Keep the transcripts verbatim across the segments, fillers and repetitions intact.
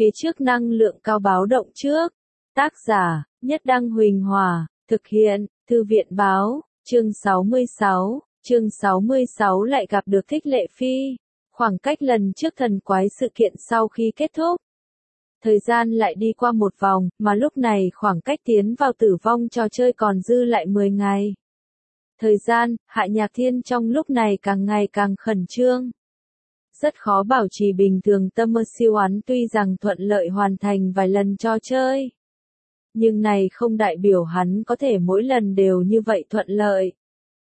Phía trước năng lượng cao báo động trước. Tác giả, Nhất Đăng Huỳnh Hòa, thực hiện, Thư viện báo, chương sáu mươi sáu, chương sáu mươi sáu lại gặp được Thích Lệ Phi. Khoảng cách lần trước thần quái sự kiện sau khi kết thúc. Thời gian lại đi qua một vòng, mà lúc này khoảng cách tiến vào tử vong trò chơi còn dư lại mười ngày. Thời gian, Hạ Nhạc Thiên trong lúc này càng ngày càng khẩn trương. Rất khó bảo trì bình thường tâm mơ siêu hắn tuy rằng thuận lợi hoàn thành vài lần trò chơi. Nhưng này không đại biểu hắn có thể mỗi lần đều như vậy thuận lợi.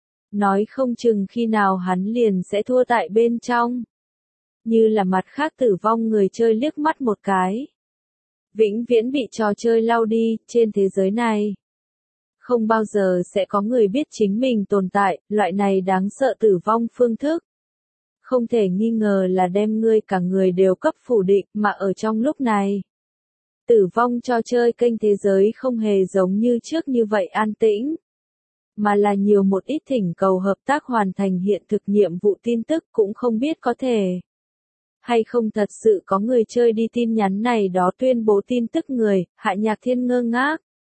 Nói không chừng khi nào hắn liền sẽ thua tại bên trong. Như là mặt khác tử vong người chơi liếc mắt một cái. Vĩnh viễn bị trò chơi lau đi, trên thế giới này. Không bao giờ sẽ có người biết chính mình tồn tại, loại này đáng sợ tử vong phương thức. Không thể nghi ngờ là đem ngươi cả người đều cấp phủ định, mà ở trong lúc này. Tử vong trò chơi kênh thế giới không hề giống như trước như vậy an tĩnh. Mà là nhiều một ít thỉnh cầu hợp tác hoàn thành hiện thực nhiệm vụ tin tức cũng không biết có thể. Hay không thật sự có người chơi đi tin nhắn này đó tuyên bố tin tức người, Hạ Nhạc Thiên ngơ ngác.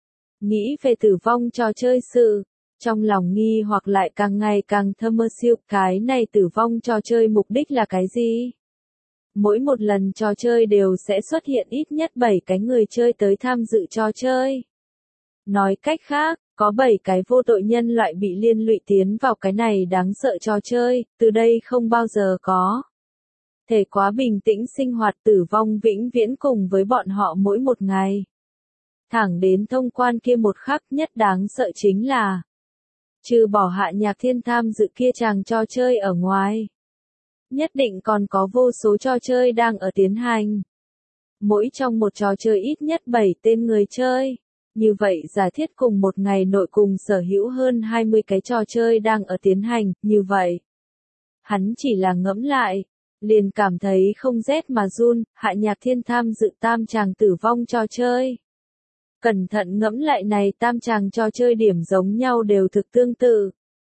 Nghĩ về tử vong trò chơi sự, trong lòng nghi hoặc lại càng ngày càng thâm mơ siêu, cái này tử vong trò chơi mục đích là cái gì? Mỗi một lần trò chơi đều sẽ xuất hiện ít nhất bảy cái người chơi tới tham dự trò chơi. Nói cách khác, có bảy cái vô tội nhân loại bị liên lụy tiến vào cái này đáng sợ trò chơi, từ đây không bao giờ có. Thể quá bình tĩnh sinh hoạt tử vong vĩnh viễn cùng với bọn họ mỗi một ngày. Thẳng đến thông quan kia một khắc nhất đáng sợ chính là trừ bỏ Hạ Nhạc Thiên tham dự kia chàng trò chơi ở ngoài. Nhất định còn có vô số trò chơi đang ở tiến hành. Mỗi trong một trò chơi ít nhất bảy tên người chơi. Như vậy giả thiết cùng một ngày nội cùng sở hữu hơn hai mươi cái trò chơi đang ở tiến hành, như vậy. Hắn chỉ là ngẫm lại, liền cảm thấy không rét mà run, Hạ Nhạc Thiên tham dự tam chàng tử vong trò chơi. Cẩn thận ngẫm lại này tam chàng trò chơi điểm giống nhau đều thực tương tự.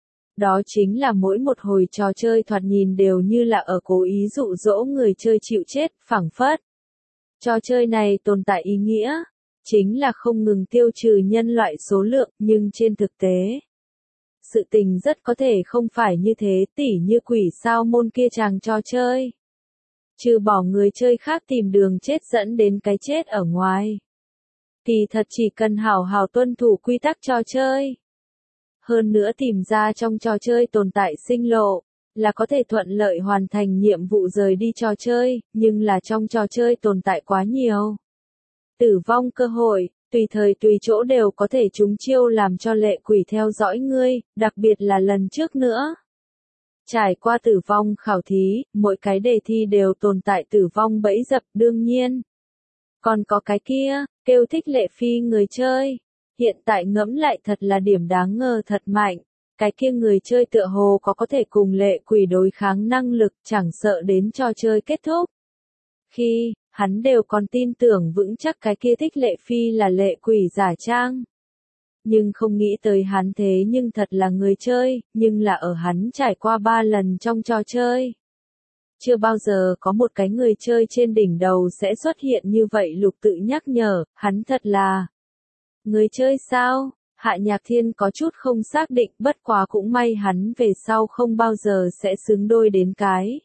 Đó chính là mỗi một hồi trò chơi thoạt nhìn đều như là ở cố ý dụ dỗ người chơi chịu chết, phảng phất. Trò chơi này tồn tại ý nghĩa, chính là không ngừng tiêu trừ nhân loại số lượng, nhưng trên thực tế. Sự tình rất có thể không phải như thế, tỉ như quỷ sao môn kia chàng trò chơi. Trừ bỏ người chơi khác tìm đường chết dẫn đến cái chết ở ngoài. Kỳ thật chỉ cần hào hào tuân thủ quy tắc trò chơi. Hơn nữa tìm ra trong trò chơi tồn tại sinh lộ, là có thể thuận lợi hoàn thành nhiệm vụ rời đi trò chơi, nhưng là trong trò chơi tồn tại quá nhiều. Tử vong cơ hội, tùy thời tùy chỗ đều có thể trúng chiêu làm cho lệ quỷ theo dõi ngươi, đặc biệt là lần trước nữa. Trải qua tử vong khảo thí, mỗi cái đề thi đều tồn tại tử vong bẫy dập đương nhiên. Còn có cái kia, kêu Thích Lệ Phi người chơi. Hiện tại ngẫm lại thật là điểm đáng ngờ thật mạnh. Cái kia người chơi tựa hồ có có thể cùng lệ quỷ đối kháng năng lực chẳng sợ đến trò chơi kết thúc. Khi, hắn đều còn tin tưởng vững chắc cái kia Thích Lệ Phi là lệ quỷ giả trang. Nhưng không nghĩ tới hắn thế nhưng thật là người chơi, nhưng là ở hắn trải qua ba lần trong trò chơi. Chưa bao giờ có một cái người chơi trên đỉnh đầu sẽ xuất hiện như vậy lục tự nhắc nhở, hắn thật là người chơi sao? Hạ Nhạc Thiên có chút không xác định, bất quá cũng may hắn về sau không bao giờ sẽ xứng đôi đến cái.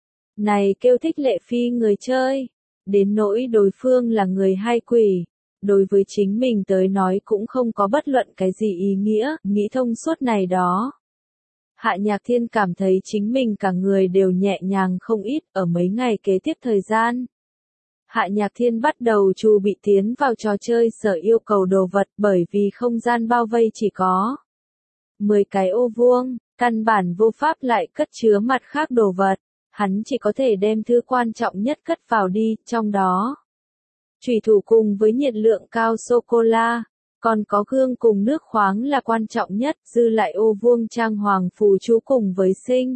Này kêu Thích Lệ Phi người chơi, đến nỗi đối phương là người hay quỷ, đối với chính mình tới nói cũng không có bất luận cái gì ý nghĩa, nghĩ thông suốt này đó. Hạ Nhạc Thiên cảm thấy chính mình cả người đều nhẹ nhàng không ít ở mấy ngày kế tiếp thời gian. Hạ Nhạc Thiên bắt đầu chu bị tiến vào trò chơi sở yêu cầu đồ vật bởi vì không gian bao vây chỉ có mười cái ô vuông, căn bản vô pháp lại cất chứa mặt khác đồ vật. Hắn chỉ có thể đem thứ quan trọng nhất cất vào đi, trong đó. Chủy thủ cùng với nhiệt lượng cao sô-cô-la, còn có gương cùng nước khoáng là quan trọng nhất, dư lại ô vuông trang hoàng phù chú cùng với sinh.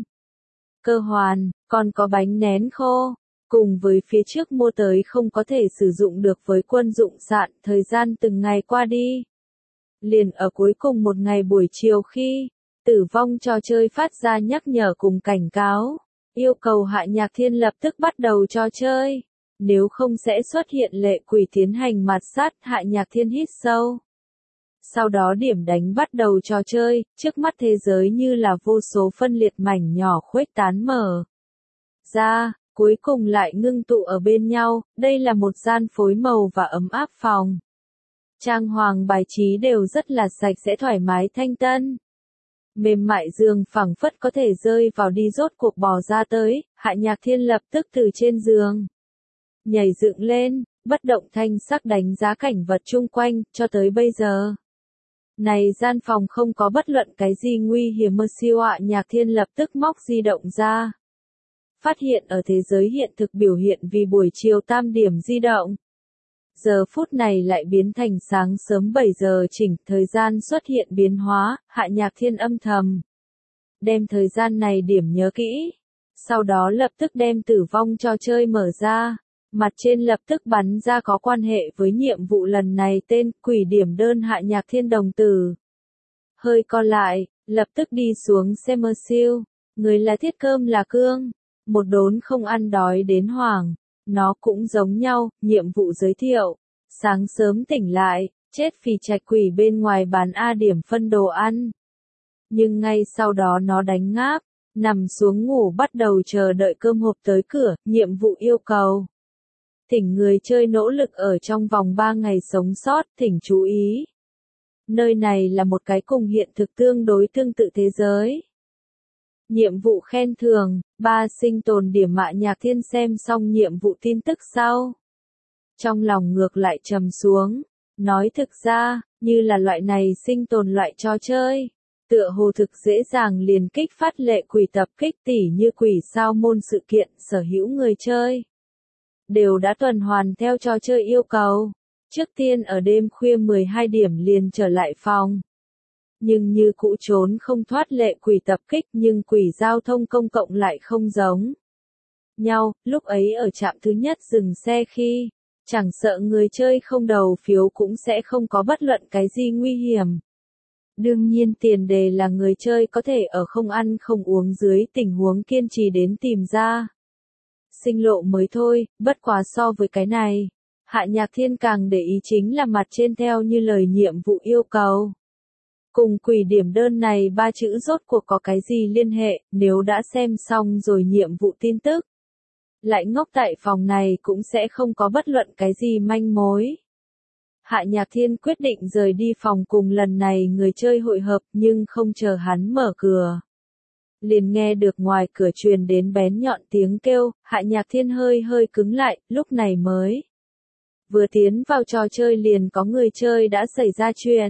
Cơ hoàn, còn có bánh nén khô, cùng với phía trước mua tới không có thể sử dụng được với quân dụng sạn, thời gian từng ngày qua đi. Liền ở cuối cùng một ngày buổi chiều khi, tử vong trò chơi phát ra nhắc nhở cùng cảnh cáo. Yêu cầu Hạ Nhạc Thiên lập tức bắt đầu trò chơi. nếu không sẽ xuất hiện lệ quỷ tiến hành mạt sát. Hạ Nhạc Thiên hít sâu. Sau đó điểm đánh bắt đầu trò chơi, trước mắt thế giới như là vô số phân liệt mảnh nhỏ khuếch tán mở ra, cuối cùng lại ngưng tụ ở bên nhau. Đây là một gian phối màu và ấm áp phòng. Trang hoàng bài trí đều rất là sạch sẽ thoải mái thanh tân. Mềm mại giường phẳng phất có thể rơi vào đi, rốt cuộc bò ra tới. Hạ Nhạc Thiên lập tức từ trên giường nhảy dựng lên, bất động thanh sắc đánh giá cảnh vật chung quanh. Cho tới bây giờ, này gian phòng không có bất luận cái gì nguy hiểm. Mơ siêu Hạ Nhạc Thiên lập tức móc di động ra, phát hiện ở thế giới hiện thực biểu hiện vì buổi chiều tam điểm di động. Giờ phút này lại biến thành sáng sớm bảy giờ chỉnh, thời gian xuất hiện biến hóa. Hạ Nhạc Thiên âm thầm đem thời gian này điểm nhớ kỹ, sau đó lập tức đem tử vong trò chơi mở ra. Mặt trên lập tức bắn ra có quan hệ với nhiệm vụ lần này tên quỷ điểm đơn. Hạ Nhạc Thiên đồng tử hơi co lại, lập tức đi xuống xem. Mơ siêu, người là thiết cơm là cương, một đốn không ăn đói đến hoảng. Nó cũng giống nhau. Nhiệm vụ giới thiệu, sáng sớm tỉnh lại, chết phì trạch quỷ bên ngoài bán A điểm phân đồ ăn. Nhưng ngay sau đó nó đánh ngáp, nằm xuống ngủ, bắt đầu chờ đợi cơm hộp tới cửa. Nhiệm vụ yêu cầu thỉnh người chơi nỗ lực ở trong vòng ba ngày sống sót. Thỉnh chú ý, nơi này là một cái cùng hiện thực tương đối tương tự thế giới. Nhiệm vụ khen thưởng, ba sinh tồn điểm. Hạ Nhạc Thiên xem xong nhiệm vụ tin tức sau, trong lòng ngược lại trầm xuống. Nói thực ra, như là loại này sinh tồn loại trò chơi, tựa hồ thực dễ dàng liền kích phát lệ quỷ tập kích, tỉ như quỷ sao môn sự kiện. Sở hữu người chơi đều đã tuần hoàn theo trò chơi yêu cầu. Trước tiên ở đêm khuya mười hai điểm liền trở lại phòng. Nhưng như cũ trốn không thoát lệ quỷ tập kích. Nhưng quỷ giao thông công cộng lại không giống nhau. Lúc ấy ở trạm thứ nhất dừng xe khi, chẳng sợ người chơi không đầu phiếu cũng sẽ không có bất luận cái gì nguy hiểm. Đương nhiên tiền đề là người chơi có thể ở không ăn không uống dưới tình huống kiên trì đến tìm ra sinh lộ mới thôi. Bất quá so với cái này, Hạ Nhạc Thiên càng để ý chính là mặt trên theo như lời nhiệm vụ yêu cầu. Cùng quỷ điểm đơn này ba chữ rốt cuộc có cái gì liên hệ. Nếu đã xem xong rồi nhiệm vụ tin tức, lại ngốc tại phòng này cũng sẽ không có bất luận cái gì manh mối. Hạ Nhạc Thiên quyết định rời đi phòng cùng lần này người chơi hội hợp. Nhưng không chờ hắn mở cửa, liền nghe được ngoài cửa truyền đến bén nhọn tiếng kêu. Hạ Nhạc Thiên hơi hơi cứng lại, lúc này mới vừa tiến vào trò chơi liền có người chơi đã xảy ra chuyện.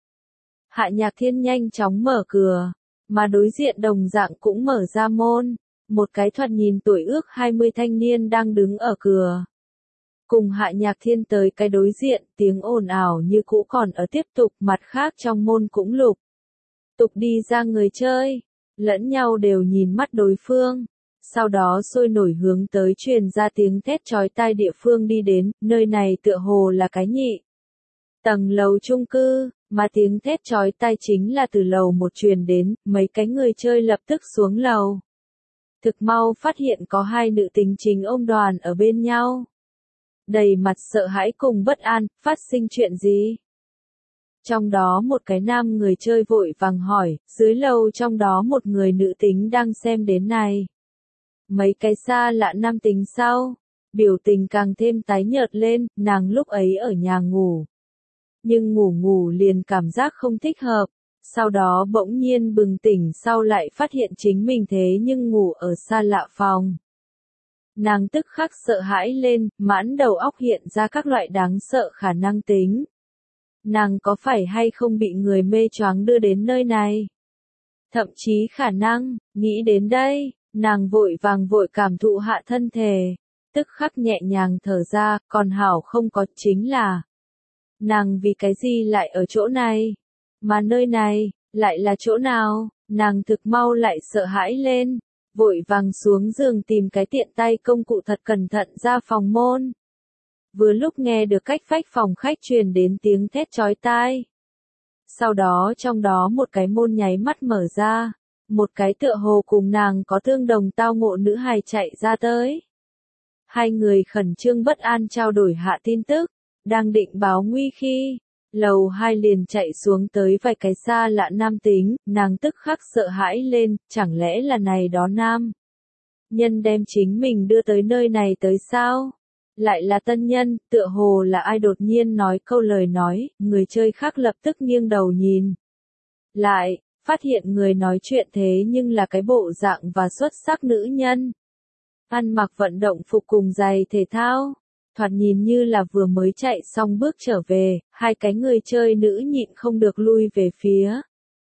Hạ Nhạc Thiên nhanh chóng mở cửa, mà đối diện đồng dạng cũng mở ra môn. Một cái thoạt nhìn tuổi ước hai mươi thanh niên đang đứng ở cửa. Cùng Hạ Nhạc Thiên tới cái đối diện, tiếng ồn ào như cũ còn ở tiếp tục. Mặt khác trong môn cũng lục tục đi ra người chơi, lẫn nhau đều nhìn mắt đối phương. Sau đó sôi nổi hướng tới truyền ra tiếng thét chói tai địa phương đi đến. Nơi này tựa hồ là cái nhị tầng lầu chung cư, mà tiếng thét chói tai chính là từ lầu một truyền đến. Mấy cái người chơi lập tức xuống lầu, thực mau phát hiện có hai nữ tính chính ôm đoàn ở bên nhau, đầy mặt sợ hãi cùng bất an. Phát sinh chuyện gì? Trong đó một cái nam người chơi vội vàng hỏi. Dưới lầu trong đó một người nữ tính đang xem đến này. Mấy cái xa lạ nam tính sau, biểu tình càng thêm tái nhợt lên. Nàng lúc ấy ở nhà ngủ, nhưng ngủ ngủ liền cảm giác không thích hợp. Sau đó bỗng nhiên bừng tỉnh sau lại phát hiện chính mình thế nhưng ngủ ở xa lạ phòng. Nàng tức khắc sợ hãi lên, mãn đầu óc hiện ra các loại đáng sợ khả năng tính. Nàng có phải hay không bị người mê choáng đưa đến nơi này? Thậm chí khả năng, nghĩ đến đây, nàng vội vàng vội cảm thụ hạ thân thể, tức khắc nhẹ nhàng thở ra. Còn hảo không có, chính là nàng vì cái gì lại ở chỗ này? Mà nơi này, lại là chỗ nào? Nàng thực mau lại sợ hãi lên, vội vàng xuống giường tìm cái tiện tay công cụ thật cẩn thận ra phòng môn. Vừa lúc nghe được cách vách phòng khách truyền đến tiếng thét chói tai. Sau đó trong đó một cái môn nháy mắt mở ra, một cái tựa hồ cùng nàng có tương đồng tao ngộ nữ hài chạy ra tới. Hai người khẩn trương bất an trao đổi hạ tin tức, đang định báo nguy khi, lầu hai liền chạy xuống tới vài cái xa lạ nam tính, nàng tức khắc sợ hãi lên, chẳng lẽ là này đó nam nhân đem chính mình đưa tới nơi này tới sao? Lại là tân nhân, tựa hồ là ai đột nhiên nói câu lời nói, người chơi khác lập tức nghiêng đầu nhìn lại, phát hiện người nói chuyện thế nhưng là cái bộ dạng và xuất sắc nữ nhân. Ăn mặc vận động phục cùng giày thể thao, thoạt nhìn như là vừa mới chạy xong bước trở về, hai cái người chơi nữ nhịn không được lui về phía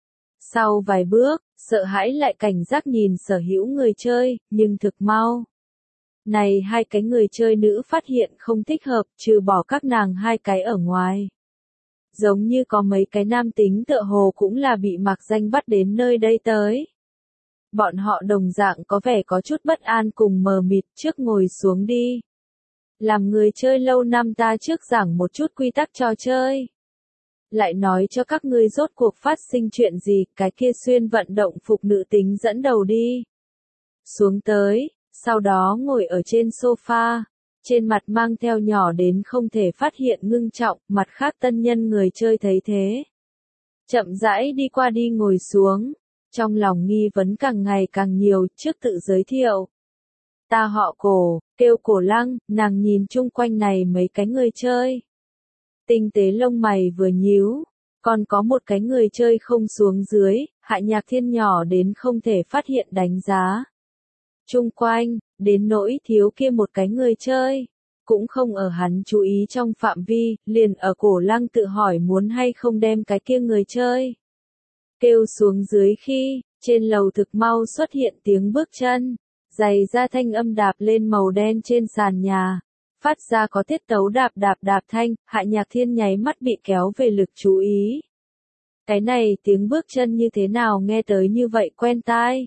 sau vài bước, sợ hãi lại cảnh giác nhìn sở hữu người chơi, nhưng thực mau. Này hai cái người chơi nữ phát hiện không thích hợp, trừ bỏ các nàng hai cái ở ngoài. Giống như có mấy cái nam tính tựa hồ cũng là bị mặc danh bắt đến nơi đây tới. Bọn họ đồng dạng có vẻ có chút bất an cùng mờ mịt, trước ngồi xuống đi. Làm người chơi lâu năm ta trước giảng một chút quy tắc trò chơi. Lại nói cho các ngươi rốt cuộc phát sinh chuyện gì, cái kia xuyên vận động phục nữ tính dẫn đầu đi. Xuống tới, sau đó ngồi ở trên sofa, trên mặt mang theo nhỏ đến không thể phát hiện ngưng trọng, mặt khác tân nhân người chơi thấy thế. Chậm rãi đi qua đi ngồi xuống, trong lòng nghi vấn càng ngày càng nhiều, trước tự giới thiệu. Ta họ Cổ, kêu Cổ Lăng, nàng nhìn chung quanh này mấy cái người chơi. Tinh tế lông mày vừa nhíu, còn có một cái người chơi không xuống dưới, Hạ Nhạc Thiên nhỏ đến không thể phát hiện đánh giá. Chung quanh, đến nỗi thiếu kia một cái người chơi, cũng không ở hắn chú ý trong phạm vi, liền ở Cổ Lăng tự hỏi muốn hay không đem cái kia người chơi. Kêu xuống dưới khi, trên lầu thực mau xuất hiện tiếng bước chân, giày da thanh âm đạp lên màu đen trên sàn nhà. Phát ra có tiết tấu đạp đạp đạp thanh, Hạ Nhạc Thiên nháy mắt bị kéo về lực chú ý. Cái này tiếng bước chân như thế nào nghe tới như vậy quen tai.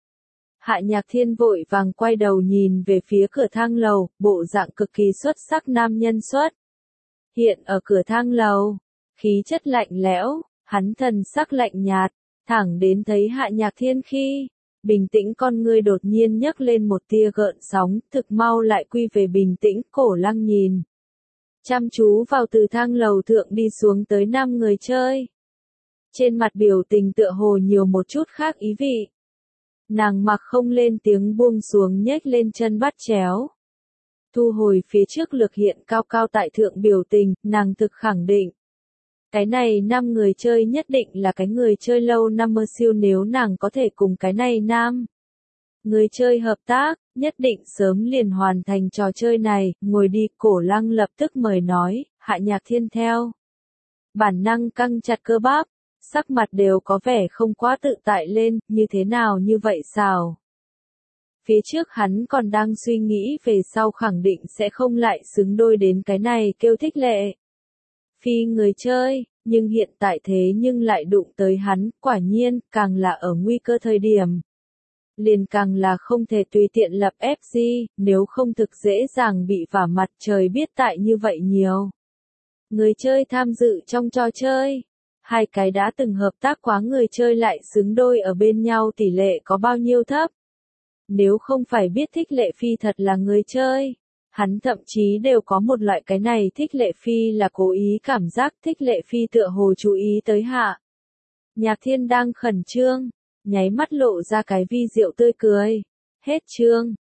Hạ Nhạc Thiên vội vàng quay đầu nhìn về phía cửa thang lầu, bộ dạng cực kỳ xuất sắc nam nhân xuất. Hiện ở cửa thang lầu, khí chất lạnh lẽo, hắn thần sắc lạnh nhạt, thẳng đến thấy Hạ Nhạc Thiên khi, bình tĩnh con ngươi đột nhiên nhấc lên một tia gợn sóng, thực mau lại quy về bình tĩnh, Cổ Lăng nhìn. Chăm chú vào từ thang lầu thượng đi xuống tới năm người chơi. Trên mặt biểu tình tựa hồ nhiều một chút khác ý vị. Nàng mặc không lên tiếng buông xuống nhếch lên chân bắt chéo. Thu hồi phía trước lực hiện cao cao tại thượng biểu tình, nàng thực khẳng định. Cái này năm người chơi nhất định là cái người chơi lâu năm mơ siêu nếu nàng có thể cùng cái này nam. Người chơi hợp tác, nhất định sớm liền hoàn thành trò chơi này, ngồi đi, Cổ Lăng lập tức mời nói, Hạ Nhạc Thiên theo. Bản năng căng chặt cơ bắp, sắc mặt đều có vẻ không quá tự tại lên, như thế nào như vậy sao? Phía trước hắn còn đang suy nghĩ về sau khẳng định sẽ không lại xứng đôi đến cái này kêu thích lệ. Phi người chơi, nhưng hiện tại thế nhưng lại đụng tới hắn, quả nhiên, càng là ở nguy cơ thời điểm. Liền càng là không thể tùy tiện lập ép giê, nếu không thực dễ dàng bị vả mặt trời biết tại như vậy nhiều. Người chơi tham dự trong trò chơi, hai cái đã từng hợp tác quá người chơi lại xứng đôi ở bên nhau tỷ lệ có bao nhiêu thấp. Nếu không phải biết thích lệ phi thật là người chơi. Hắn thậm chí đều có một loại cái này thích lệ phi là cố ý cảm giác thích lệ phi tựa hồ chú ý tới Hạ. Nhạc Thiên đang khẩn trương, nháy mắt lộ ra cái vi diệu tươi cười. Hết chương.